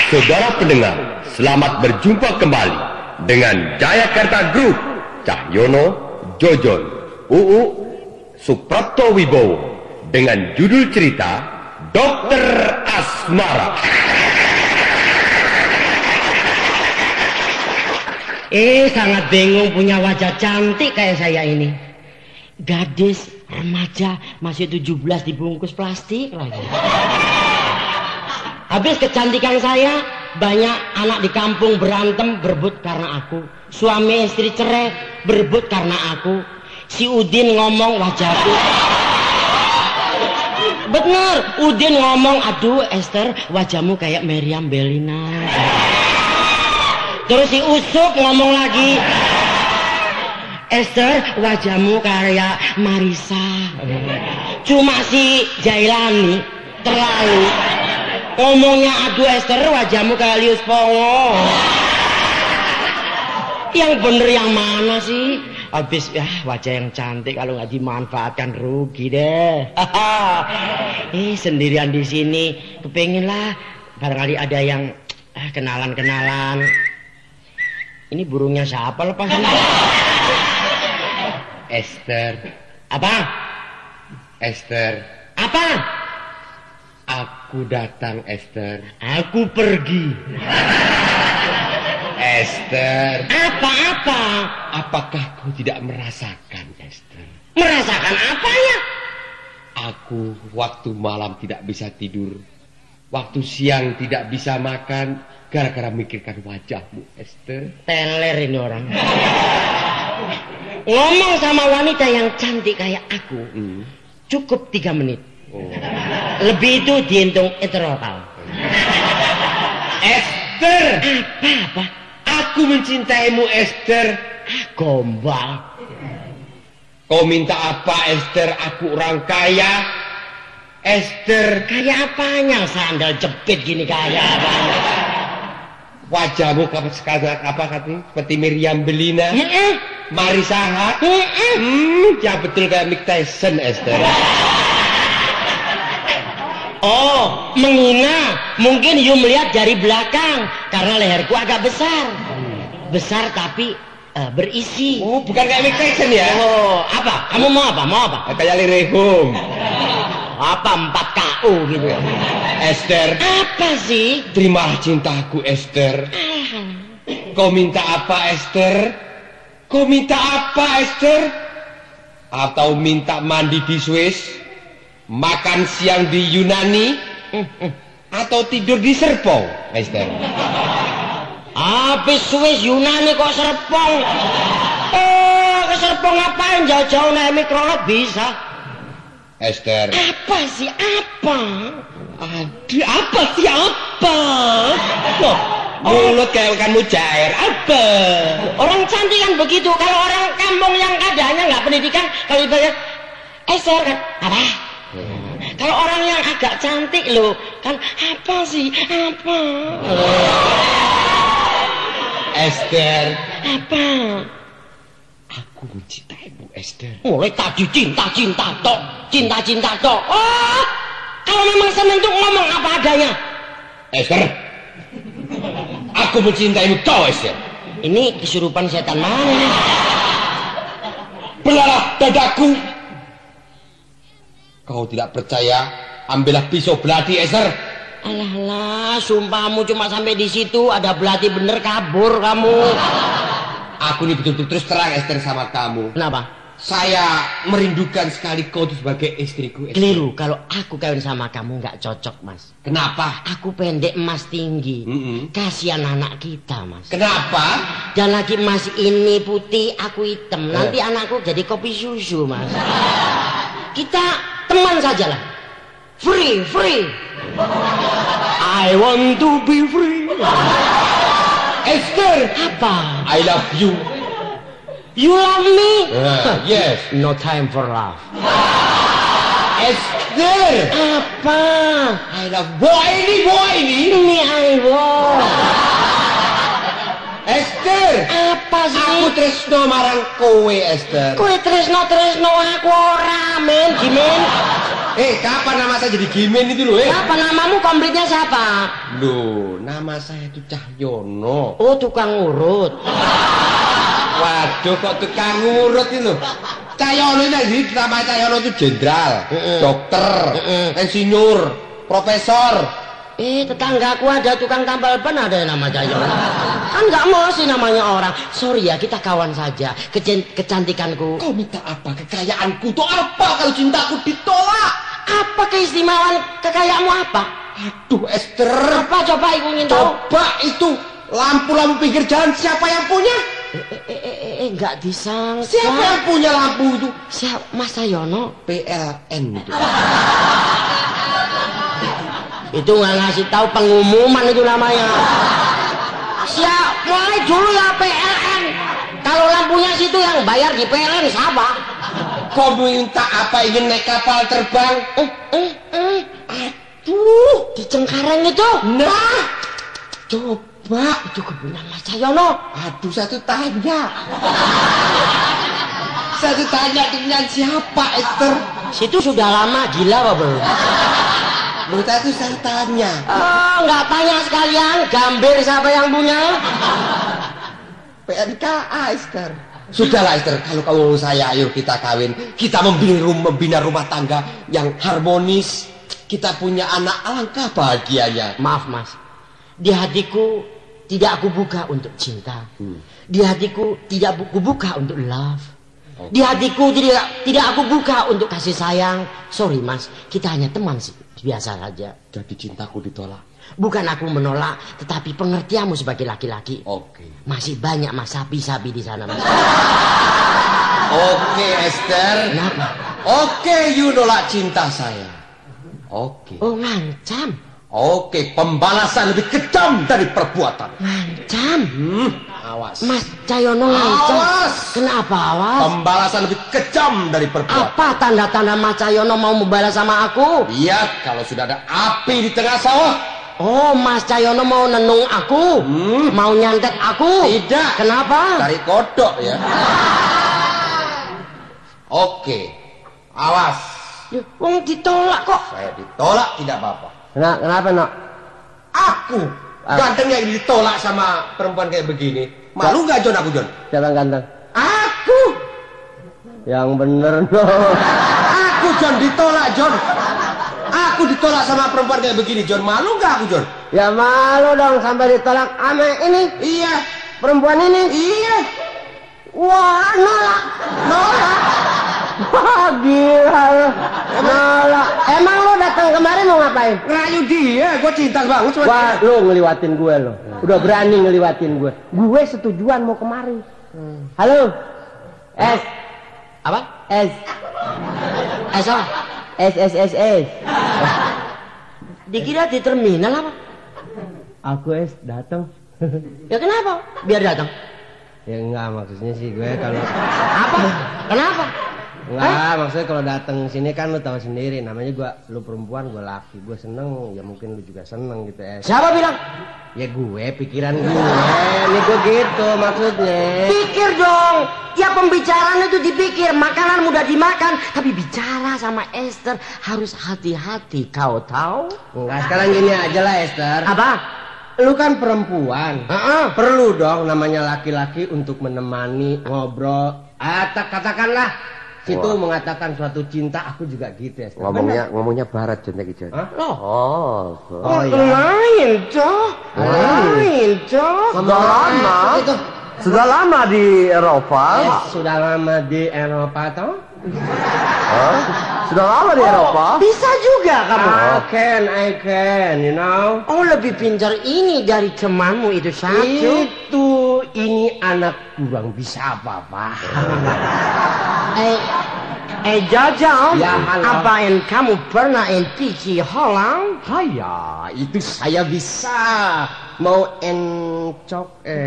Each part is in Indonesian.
Saudara pendengar, selamat berjumpa kembali dengan Jayakarta Group, Cahyono, Jojon, Uu, Suprapto Wibowo dengan judul cerita Dokter Asmara. Sangat bingung punya wajah cantik kayak saya ini. Gadis, remaja, masih 17 dibungkus plastik lagi. Habis kecantikan saya, banyak anak di kampung berantem berebut karena aku. Suami istri cerai berebut karena aku. Si Udin ngomong wajahku. Bener, Udin ngomong, aduh Esther wajahmu kayak Meriam Bellina. Terus si Usup ngomong lagi, Esther wajahmu kayak Marisa. Cuma si Jailani terlalu ngomongnya, aduh Esther wajahmu kayak Lius Pongo. Yang bener yang mana sih? Habis wajah yang cantik kalau nggak dimanfaatkan rugi deh. Sendirian di sini kepengin lah barangkali ada yang kenalan. Ini burungnya siapa lepas ini? Esther. Apa? Esther. Apa? Aku datang, Esther. Aku pergi. Esther. Apa? Apakah kau tidak merasakan, Esther? Merasakan apanya? Aku waktu malam tidak bisa tidur, waktu siang tidak bisa makan, gara-gara mikirkan wajahmu, Esther. Teler ini orang. Ngomong sama wanita yang cantik kayak aku, cukup 3 menit. Lebih itu dihitung interval. Esther. Apa? Aku mencintaimu, Esther. Gombal. Kau minta apa, Esther? Aku orang kaya. Esther. Kayak apanya? Sandal jepit gini kayak apanya? Wajahmu apa katanya? Seperti Meriam Bellina. Marisa Haque. Ya betul kayak Mike Tyson, Esther. Oh, menghina. Mungkin you melihat dari belakang karena leherku agak besar. Besar tapi berisi. Oh, bukan kayak Mike Tyson ya? Oh, apa? Kamu mau apa? Kayak Lirehum. Apa 4 KU gitu ya? Esther. Apa sih? Terimalah cintaku, Esther. Kau minta apa, Esther? Kau minta apa, Esther? Atau minta mandi di Swiss? Makan siang di Yunani? Atau tidur di Serpong, Esther? Habis Swiss Yunani kok Serpong? Ke Serpong ngapain? Jauh-jauh naik mikrolot bisa. Esther. Apa sih? Apa? Aduh, apa sih apa? Loh, mulut kayak kan mujair. Apa? Orang cantik kan begitu. Kalau orang kampung yang keadaannya nggak pendidikan, kalau ibarat Esther kan apa? Kalau orang yang agak cantik loh, kan apa sih? Apa? Esther. Apa? Aku mencintaimu, Esther. Mulai tadi cinta tok. Oh, kalau memang senang tuh ngomong apa adanya. Esther. Aku mencintaimu kau, Esther. Ini kesurupan setan mana nih? Belalah dadaku. Kau tidak percaya? Ambillah pisau belati, Esther. Alah, sumpahmu cuma sampai di situ. Ada belati bener kabur kamu. Aku ini betul-betul terus terang, Esther, sama kamu. Kenapa? Saya merindukan sekali kau itu sebagai istriku, Esther. Keliru, kalau aku kawin sama kamu nggak cocok, Mas. Kenapa? Aku pendek, Mas tinggi. Kasihan anak kita, Mas. Kenapa? Dan lagi Mas ini putih, aku hitam. Nanti anakku jadi kopi susu, Mas. Kita teman saja lah. Free. I want to be free. Esther. Apa? I love you. You love me? Yes. No time for love. Esther. Apa? I love boy ini. Ini ayo. Esther. Apa sih? Aku tresno marang kowe, Esther. Kowe tresno aku ora men, Jimin. Kapan nama saya jadi Gimin itu loh, Apa namamu komplitnya siapa? Loh, nama saya itu Cahyono. Oh, tukang urut. Waduh, kok tukang urut itu? Cahyono ini, nama Cahyono itu jenderal, dokter, insinyur, profesor. Tetanggaku ada tukang tambal ban ada yang nama Cahyono. Kan nggak mesti namanya orang. Sorry ya, kita kawan saja. Kecantikanku. Kau minta apa? Kekayaanku itu apa kalau cintaku ditolak? Apa keistimewaan kekayaanmu apa? Aduh, Esther. Apa coba ibu ingin tahu? Coba itu lampu-lampu pinggir jalan siapa yang punya? Nggak disangka. Siapa yang punya lampu itu? Siapa? Mas Cahyono. PLN itu. Itu nggak ngasih tahu pengumuman itu namanya. Siap, mulai dulu ya PLN. Kalau lampunya situ yang bayar di PLN siapa? Kau minta apa? Ingin naik kapal terbang? Aduh, di Cengkareng itu. Nah, coba Itu kebun Mas Cahyono. Aduh, satu tanya dengan siapa, Esther? Situ sudah lama gila apa belum? Loh, tadi saya tanya. Oh, nggak tanya sekalian. Gambir siapa yang punya? PNKA, Esther. Sudahlah, Esther. Kalau kamu mau saya, ayo kita kawin. Kita membina rumah tangga yang harmonis. Kita punya anak, alangkah bahagianya. Maaf, Mas. Di hatiku tidak aku buka untuk cinta. Di hatiku tidak aku buka untuk love. Di hatiku tidak aku buka untuk kasih sayang. Sorry, Mas. Kita hanya teman sih. Biasa saja. Jadi cintaku ditolak. Bukan aku menolak, tetapi pengertianmu sebagai laki-laki. Oke. Masih banyak Mas sapi-sapi di sana, Mas. Oke, Esther. Kenapa? Oke, you nolak cinta saya. Oke. Oh, ngancam. Oke, pembalasan lebih kejam dari perbuatan. Ngancam. Awas. Mas Cahyono ngancam. Awas. Kenapa awas? Pembalasan lebih kejam dari perbuatan. Apa tanda-tanda Mas Cahyono mau membalas sama aku? Lihat kalau sudah ada api di tengah sawah. Oh, Mas Cahyono mau nenung aku? Mau nyantet aku? Tidak. Kenapa? Cari kodok ya. Oke. Awas. Loh, wong ditolak kok. Saya ditolak tidak apa-apa. Kenapa, Nok? Aku gantengnya ditolak sama perempuan kayak begini. Malu nggak, John? Aku, John. Siapa yang ganteng? Aku. Yang bener, no. Aku, John, ditolak, John. Aku ditolak sama perempuan kayak begini, John. Malu nggak aku, John? Ya malu dong sampai ditolak sama ini. Iya. Perempuan ini. Iya. Wah, nolak. Wah, gila lu. Nolak. Emang lu datang kemarin mau ngapain? Ngerayu dia. Gue cinta banget sama Wah, lu ngeliwatin gue lo. Udah berani ngeliwatin gue. Gue setujuan mau kemari. Halo. S. Apa? S. S apa? S. Dikira di terminal apa? Aku S datang. Ya kenapa? Biar datang. Ya enggak, maksudnya sih gue kalau Apa? Kenapa? enggak, maksudnya kalau datang sini kan lu tahu sendiri, namanya lu perempuan, gue laki, gue seneng, ya mungkin lu juga seneng gitu ya. Siapa bilang? Ya gue, pikiran gue, nih gue gitu maksudnya. Pikir dong. Ya pembicaraan itu dipikir, makanan mudah dimakan, tapi bicara sama Esther harus hati-hati, kau tahu? Enggak, sekarang gini aja lah Esther. Apa? Lu kan perempuan, perlu dong namanya laki-laki untuk menemani ngobrol. Katakanlah situ mengatakan suatu cinta, aku juga gitu ya. Ngomongnya barat, John, kayak gitu. Oh iya. Lain, Cok. Sudah lama di Eropa. Sudah lama di Eropa toh? Sudah lama di Eropa. Bisa juga kamu. I can, you know. Oh, lebih pintar ini dari temanmu itu satu. Ini anak kurang bisa apa-apa. Jajang, Ya, halo. apain kamu pernah pergi Holland? Ya, itu saya bisa. Mau encok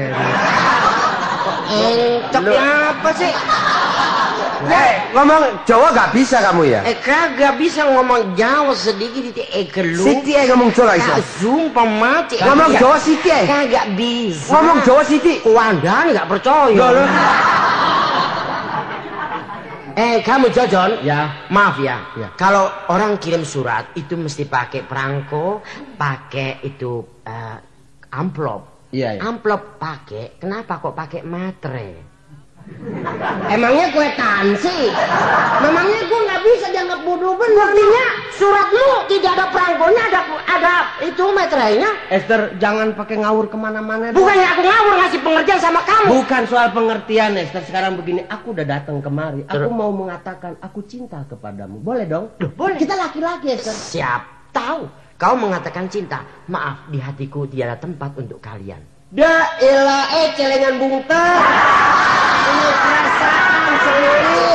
Encok apa sih? Ngomong Jawa gak bisa kamu ya? Kagak bisa ngomong Jawa sedikit itu kelu. Siti ngomong Jawa bisa. Sumpah mati. Ngomong Jawa Siti. Kagak bisa. Ngomong Jawa Siti. Wandani gak percaya. Kamu Jojon? Ya. Maaf ya. Ya. Kalau orang kirim surat itu mesti pakai perangko, pakai itu amplop. Iya, iya. Amplop pakai, kenapa kok pakai matre? Emangnya kwetansi? Memangnya gue nggak bisa dianggap bodoh bener. Buktinya suratmu tidak ada perangkonya, ada itu metrenya. Esther, jangan pakai ngawur kemana-mana. Bukannya aku ngawur ngasih pengertian sama kamu. Bukan soal pengertian, Esther. Sekarang begini, aku udah datang kemari. Aku mau mengatakan aku cinta kepadamu. Boleh dong? Boleh. Kita laki-laki, Esther. Siap tahu. Kau mengatakan cinta. Maaf, di hatiku tiada tempat untuk kalian. Da ilah celengan bungter. Ini perasaan sendiri.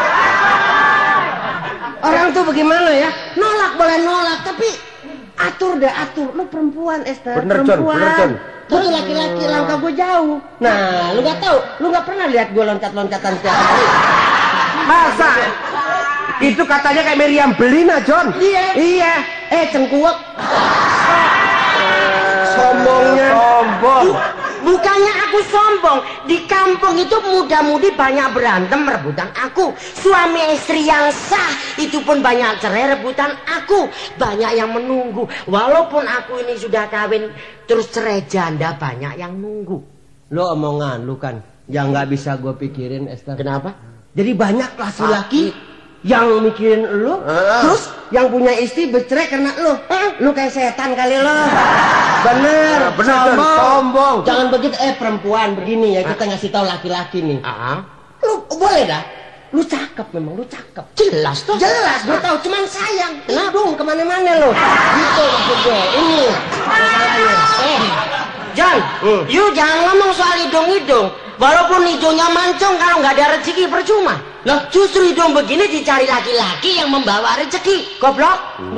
Orang tuh bagaimana ya? Nolak boleh nolak, tapi atur deh atur. Lu perempuan, Esther. Bener, John. Perempuan. Bener, John. Lu tuh laki-laki, langkah gue jauh. Nah, lu gak tahu, lu gak pernah lihat gue loncat-loncatan setiap hari. Masa? Itu katanya kayak Meriam Belina, John. Iya. Cengkuwek. Sombongnya. Sombong. Bukannya aku sombong. Di kampung itu muda-mudi banyak berantem rebutan aku. Suami istri yang sah itu pun banyak cerai rebutan aku. Banyak yang menunggu. Walaupun aku ini sudah kawin terus cerai janda, banyak yang nunggu. Lo omongan lu kan yang nggak bisa gue pikirin, Esther. Kenapa? Jadi banyak laki-laki yang mikirin lu, terus yang punya istri bercerai karena lu. Lu kayak setan kali lo. Bener, sombong. Jangan begitu, perempuan begini ya, kita ngasih tahu laki-laki nih. Lu boleh dah. Lu cakep memang, lu cakep. Jelas toh. Jelas, gue tahu. Cuman sayang, hidung kemana-mana lo. Gitu maksud gue. Ini masalahnya. John, you jangan ngomong soal hidung-hidung. Walaupun hidungnya mancung, kalau nggak ada rezeki percuma. Loh, justru hidung begini dicari laki-laki yang membawa rezeki. Goblok.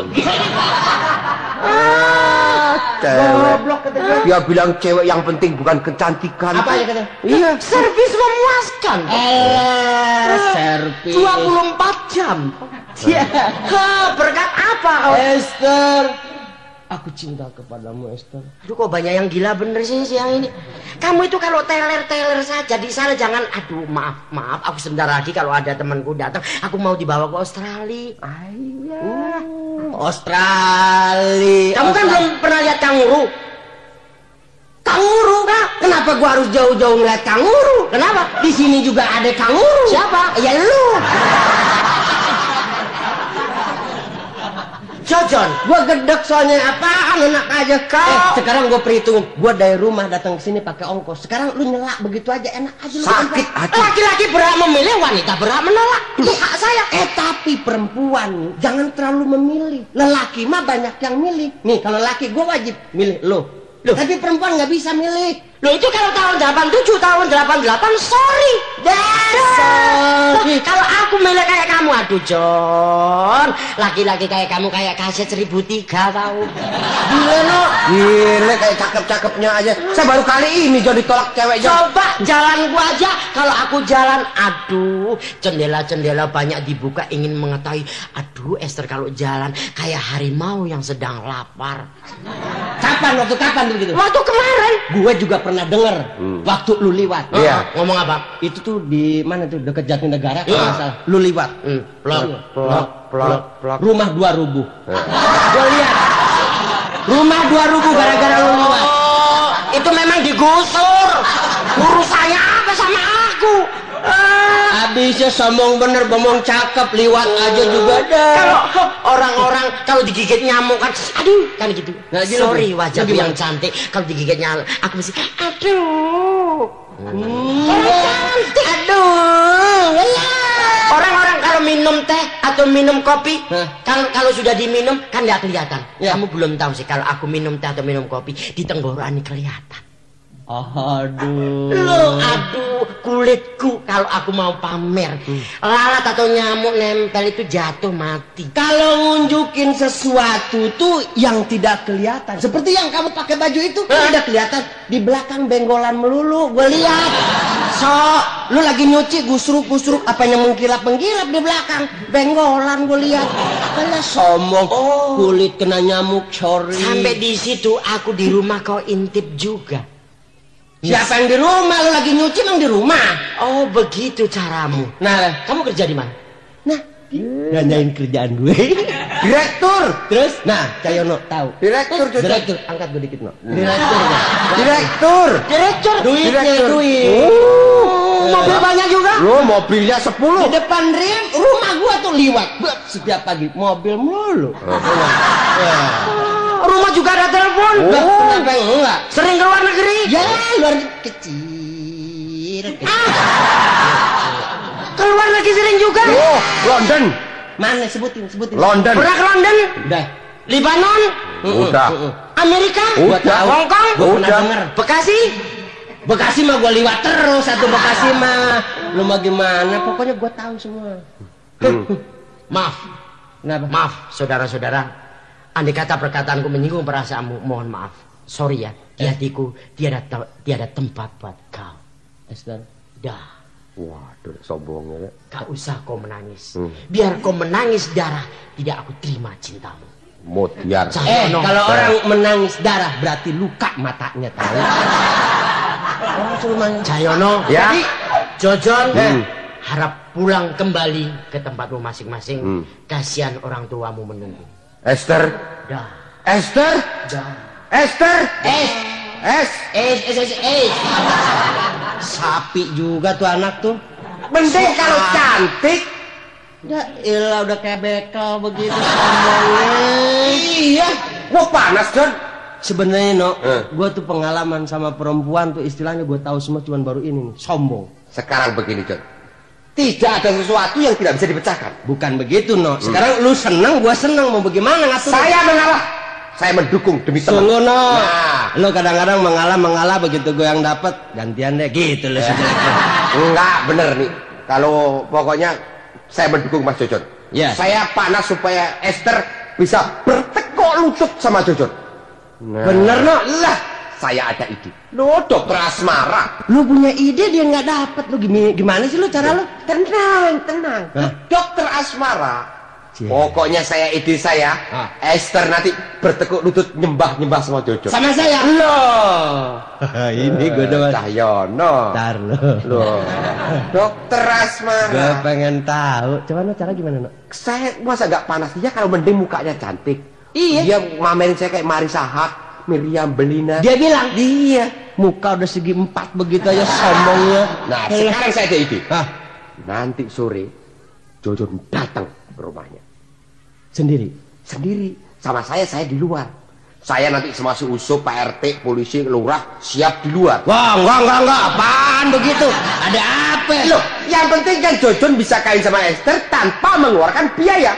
Goblok kata dia. Dia bilang cewek yang penting bukan kecantikan. Apa ya kata? Iya. Servis memuaskan. Servis. 24 jam. Iya. Berkat apa kau? Esther, aku cinta kepadamu, Esther. Aduh, kok banyak yang gila bener sih siang ini. Kamu itu kalau teler-teler saja di sana jangan. Aduh, maaf. Aku sebentar lagi kalau ada temanku datang, aku mau dibawa ke Australia. Australia. Kamu kan belum pernah lihat kanguru. Kanguru, Kak. Kenapa gua harus jauh-jauh ngeliat kanguru? Kenapa? Di sini juga ada kanguru. Siapa? Ya lu. Jojon, Gua gedek soalnya apaan enak aja kau. Sekarang gua perhitung, gua dari rumah datang ke sini pakai ongkos. Sekarang lu nyelak begitu aja enak aja lu. Sakit hati. laki-laki berhak memilih, wanita berhak menolak. Itu hak saya. Tapi perempuan jangan terlalu memilih. Lelaki mah banyak yang milih. Nih kalau laki gua wajib milih lu. Tapi perempuan nggak bisa milih. Loh, itu kalau tahun 87, tahun 88, sorry. Sorry. Kalau aku milih kayak kamu, aduh John, laki-laki kayak kamu kayak kaset 1003 tahu. Gila lo. Gile kayak cakep-cakepnya aja. Saya baru kali ini jadi ditolak cewek. Coba jalan gua aja, kalau aku jalan, aduh, jendela-jendela banyak dibuka ingin mengetahui. Aduh, Esther kalau jalan kayak harimau yang sedang lapar. Kapan begitu? Waktu kemarin. Gue juga pernah denger waktu lu liwat. Iya. Ngomong apa? Itu tuh di mana tuh dekat Jatinegara kalau Iya. nggak salah. Lu liwat. Plak. Rumah 2 rubuh. Gue lihat. Rumah 2 rubuh gara-gara lu liwat. Oh, itu memang digusur. Urusannya apa sama aku? Abisnya sombong bener, bomong cakep, liwat aja juga dah. Kalau orang-orang kalau digigit nyamuk kan, aduh, kan gitu. Nah, gini, Sorry, Bro. wajahku Gimana? yang cantik. Kalau digigit nyamuk, aku mesti, aduh. Cantik. Aduh. Orang-orang kalau minum teh atau minum kopi, kalau sudah diminum kan nggak kelihatan. Ya. Kamu belum tahu sih kalau aku minum teh atau minum kopi di tenggorokan ini kelihatan. Aduh. Loh, aduh, kulitku kalau aku mau pamer, lalat atau nyamuk nempel itu jatuh mati. Kalau nunjukin sesuatu tuh yang tidak kelihatan, seperti yang kamu pakai baju itu tidak kelihatan, di belakang benggolan melulu, gue lihat. So, lu lagi nyuci gusruk apa yang mengkilap di belakang benggolan gue lihat. Kayak sombong, kulit kena nyamuk, sorry. Sampai di situ aku di rumah kau intip juga. Siapa yang di rumah? Lu lagi nyuci emang di rumah? Oh, begitu caramu. Nah, Kamu kerja di mana? nah, nanyain kerjaan gue. Direktur. Terus, nah, Cahyono tahu. Direktur, Jojon. Direktur, angkat gue dikit, no. Direktur, no. Direktur. Direktur. Duitnya, Direktur. duit. Mobil banyak juga. Lo mobilnya 10. Di depan rumah gua tuh liwat. Setiap pagi mobil melulu. Rumah juga ada telepon. Kenapa enggak? Sering ke luar negeri. Ya, luar kecil. Ke luar negeri sering juga. Oh, London. Mana sebutin. London. Pernah ke London? Udah. Libanon? Udah. Amerika? Udah. Hong Kong? Gua pernah Udah. denger. Bekasi? Bekasi mah gua liwat terus, satu Bekasi mah. Lu mah gimana? Pokoknya gua tahu semua. Maaf. Kenapa? Maaf, saudara-saudara. Andai kata perkataanku menyinggung perasaanmu, mohon maaf. Sorry ya, di hatiku tiada tempat buat kau. Esther. Dah, Waduh, sombongnya. gak usah kau menangis. Biar kau menangis darah, tidak aku terima cintamu. Mutiar. Cahyono. Kalau orang menangis darah berarti luka matanya, tahu? Orang suruh nangis. Cahyono, Ya. jadi Jojon harap pulang kembali ke tempatmu masing-masing. Kasihan orang tuamu menunggu. Esther. Dah, Esther. dah. Esther. Sapi juga tuh anak tuh. Penting kalau cantik. Ya ilah udah kayak bekel begitu sombongnya. Iya. Wah panas John. Sebenarnya no, Eh. gue tuh pengalaman sama perempuan tuh istilahnya gue tahu semua cuman baru ini nih, sombong. Sekarang begini John. Tidak ada sesuatu yang tidak bisa dipecahkan. Bukan begitu no. Sekarang lu seneng, gue seneng, mau bagaimana ngatur? Saya mengalah. Saya mendukung demi teman. Sungguh no. Nah. Lu kadang-kadang mengalah begitu gue yang dapat gantian deh gitu loh sejeleknya. Enggak bener nih. Kalau pokoknya saya mendukung Mas Jojon. Ya. Saya panas supaya Esther bisa bertekuk lutut sama Jojon. Nah. Bener no. Lah, saya ada ide. Lo dokter asmara. Lu punya ide dia nggak dapat lu gimana sih lu cara lu? Tenang. Hah? Dokter asmara. Cie. Pokoknya ide saya, Ah. Esther nanti bertekuk lutut nyembah sama Jojon. Sama saya. Loh. Ini gue udah Cahyono. Ntar lo. Loh. Dokter asmara. Gue pengen tahu. Coba no cara gimana no? Saya masa gak panas dia kalau mending mukanya cantik. Iya. Dia ngamelin saya kayak Marisa Haque, Miriam Bellina. Dia bilang, Iya. muka udah segi 4 begitu aja sombongnya. Nah, sekarang saya ada ide. Hah? Nanti sore Jojon datang ke rumahnya Sendiri. sendiri. Sama saya di luar. Saya nanti sama si Usup, Pak RT, polisi, lurah siap di luar. Wah, enggak. Apaan begitu? Ada apa? Loh, yang penting kan Jojon bisa kawin sama Esther tanpa mengeluarkan biaya.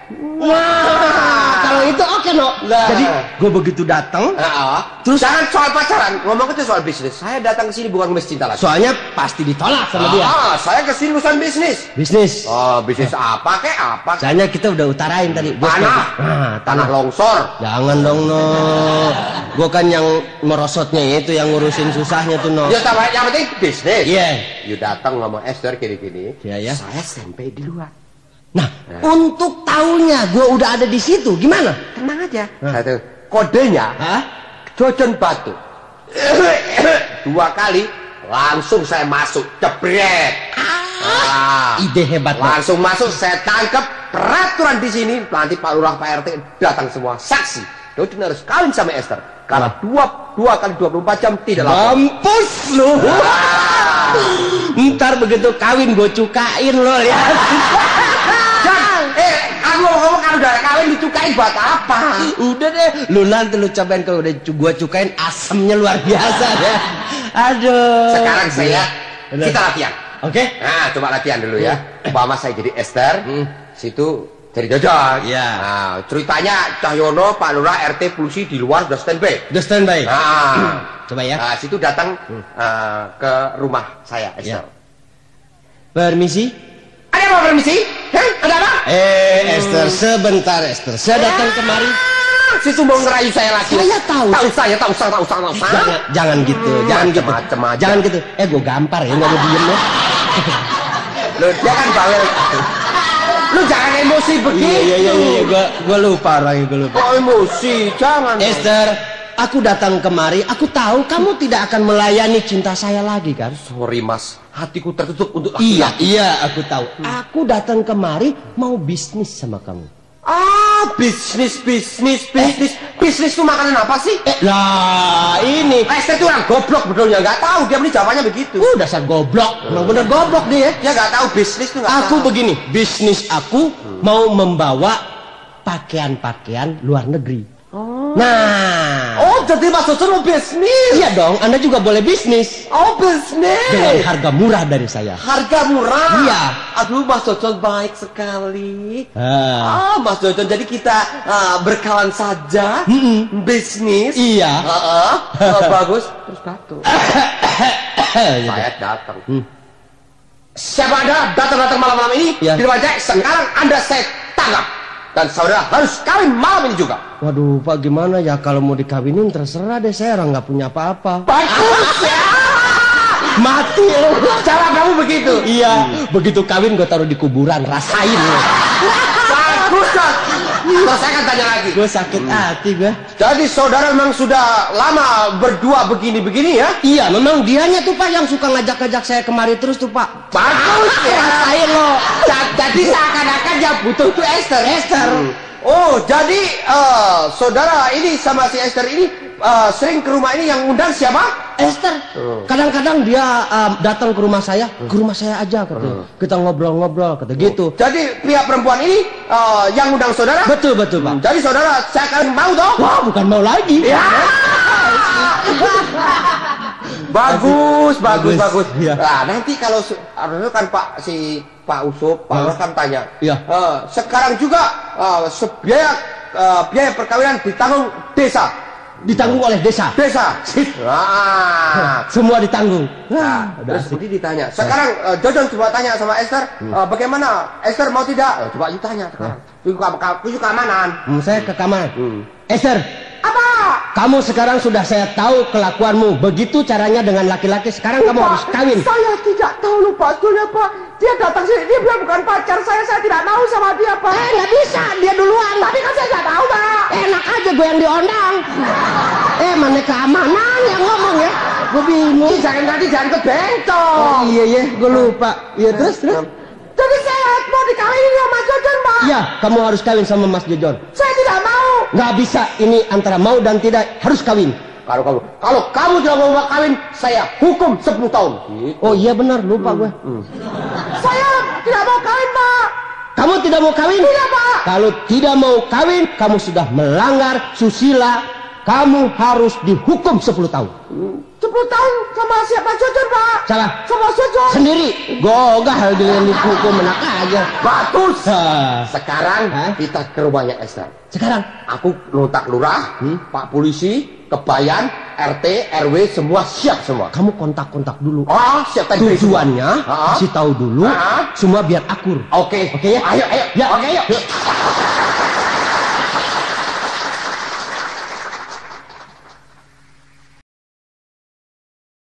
Wah, kalau itu oke no. Lah. Jadi gue begitu datang, Terus jangan soal pacaran, ngomong itu soal bisnis. Saya datang ke sini bukan ngemis cinta lagi. soalnya pasti ditolak sama dia. Saya ke sini urusan bisnis. Bisnis. Oh, bisnis apa kek apa? Soalnya kita udah utarain tadi. Gua Tanah. Nah, Tanah longsor. Jangan dong no. Gue kan yang merosotnya itu yang ngurusin susahnya tuh no. Ya tambah yang penting bisnis. Iya. You datang ngomong Esther gini-gini. Iya, ya. Saya sampai di luar. Nah, untuk tahunya gue udah ada di situ, gimana? Tenang aja. Satu. Kodenya Hah? Jojon batu. 2 kali langsung saya masuk jebret. Ide hebat. No. Langsung masuk saya tangkap peraturan di sini. Nanti Pak Lurah, Pak RT datang semua saksi. Jojon harus kawin sama Esther. Karena 2 kali 24 jam tidak lapor. Mampus lu. Ntar begitu kawin gue cukain lo ya. Aku ngomong kalau udah kawin dicukain buat apa? Udah deh, lu nanti lu cobain kalau udah gua cukain asemnya luar biasa deh. Aduh. Sekarang saya Udah. kita latihan. Oke? Nah, coba latihan dulu ya. Umpama saya jadi Esther, situ jadi Jojon. Iya. Nah, ceritanya Cahyono, Pak Lurah, RT, polisi di luar udah standby. Udah standby. Nah, Coba ya. Nah, situ datang ke rumah saya, Esther. Permisi. Ada apa permisi? Hah? Ada apa? Esther, sebentar Esther. Saya datang kemari. Si Sumbong ngerayu saya lagi. Saya tahu. Tak usah. Jangan gitu, jangan gitu. Macem aja. Jangan gitu. Gue gampar ya, nggak mau diem ya. Loh, dia kan bawel. Lu jangan emosi begitu. Iya. Gue lupa orangnya, gue lupa. Kok emosi? Jangan. Esther, aku datang kemari, aku tahu kamu tidak akan melayani cinta saya lagi kan? Sorry mas, hatiku tertutup untuk Iya, aku tahu. Aku datang kemari mau bisnis sama kamu. Bisnis itu makanan apa sih? Lah, ini. Esther itu orang goblok betulnya, nggak tahu dia jawabannya begitu. Dasar goblok, emang bener goblok dia. Dia nggak tahu bisnis itu nggak Aku tahu. begini, bisnis aku mau membawa pakaian-pakaian luar negeri. Nah, Jadi Mas Jojon mau bisnis? iya dong, Anda juga boleh bisnis Bisnis dengan harga murah dari saya. harga murah. Iya. Aduh, Mas Jojon baik sekali. Ah. Mas Jojon, jadi kita berkawan saja. Bisnis. Iya. Bagus. Terus batuk. Saya datang. Siapa Anda datang malam-malam ini? Ya. Di rumah saya. Sekarang Anda saya tangkap. Dan saudara harus kawin malam ini juga. Waduh, Pak, gimana ya kalau mau dikawinin? Terserah deh, saya orang nggak punya apa-apa. Bagus ya. Mati lu. Cara kamu begitu. Iya, begitu kawin gue taruh di kuburan, rasain lu. Bagus kan. Terus saya akan tanya lagi. Gue sakit hati gue. Jadi saudara memang sudah lama berdua begini-begini ya? Iya, memang dianya tuh Pak yang suka ngajak-ngajak saya kemari terus tuh Pak. Bagus ya. Rasain lo. Jadi seakan-akan yang butuh itu Esther. Oh, jadi saudara ini sama si Esther ini sering ke rumah ini yang undang siapa? Esther. Kadang-kadang dia datang ke rumah saya aja kata. Kita ngobrol-ngobrol kata gitu. Jadi pihak perempuan ini yang undang saudara? Betul Pak. Jadi saudara saya akan mau toh? Wah, bukan mau lagi. Ya. Bagus. Iya. Nah, nanti kalau kan Pak Usup, Pak kan tanya. Iya. Sekarang juga biaya perkawinan ditanggung desa. Ditanggung oleh desa. Semua ditanggung. Terus Budi ditanya. Sekarang Jojon coba tanya sama Esther, bagaimana? Esther mau tidak? Coba you tanya sekarang. Tujuh keamanan. Saya ke kamar. Esther, Apa? kamu sekarang sudah saya tahu kelakuanmu. Begitu caranya dengan laki-laki. Sekarang kamu harus kawin. Saya tidak tahu lupa sebetulnya Pak. Dia datang sini, dia bilang bukan pacar saya tidak mau sama dia Pak. Nggak bisa, dia duluan. Tapi kan saya nggak tahu Pak. Enak aja gue yang diondang. Mana keamanan yang ngomong ya? Gue bingung. Jangan ke bentong. Iya, gue lupa. Iya terus. Jadi saya mau dikawinin sama Mas Jojon Pak. Iya, kamu harus kawin sama Mas Jojon. Saya tidak mau. Nggak bisa, ini antara mau dan tidak, harus kawin. Kalau kamu tidak mau kawin, saya hukum 10 tahun. Oh iya benar, lupa gue. Saya tidak mau kawin Pak. Kamu tidak mau kawin? Tidak Pak. Kalau tidak mau kawin, kamu sudah melanggar susila. Kamu harus dihukum 10 tahun. 10 tahun sama siapa Jojon Pak? Salah. Sama Jojon. Sendiri. Gogah dengan dihukum enak aja. Bagus. Hah. Sekarang kita ke rumahnya Esther. Sekarang Aku nontak lurah, Pak Polisi, Kebayan, RT, RW, semua siap semua. kamu kontak-kontak dulu. Siap tadi. Tujuannya kasih tahu dulu, semua biar akur. Oke. Oke ya? Ayo. Ya. Oke, yuk.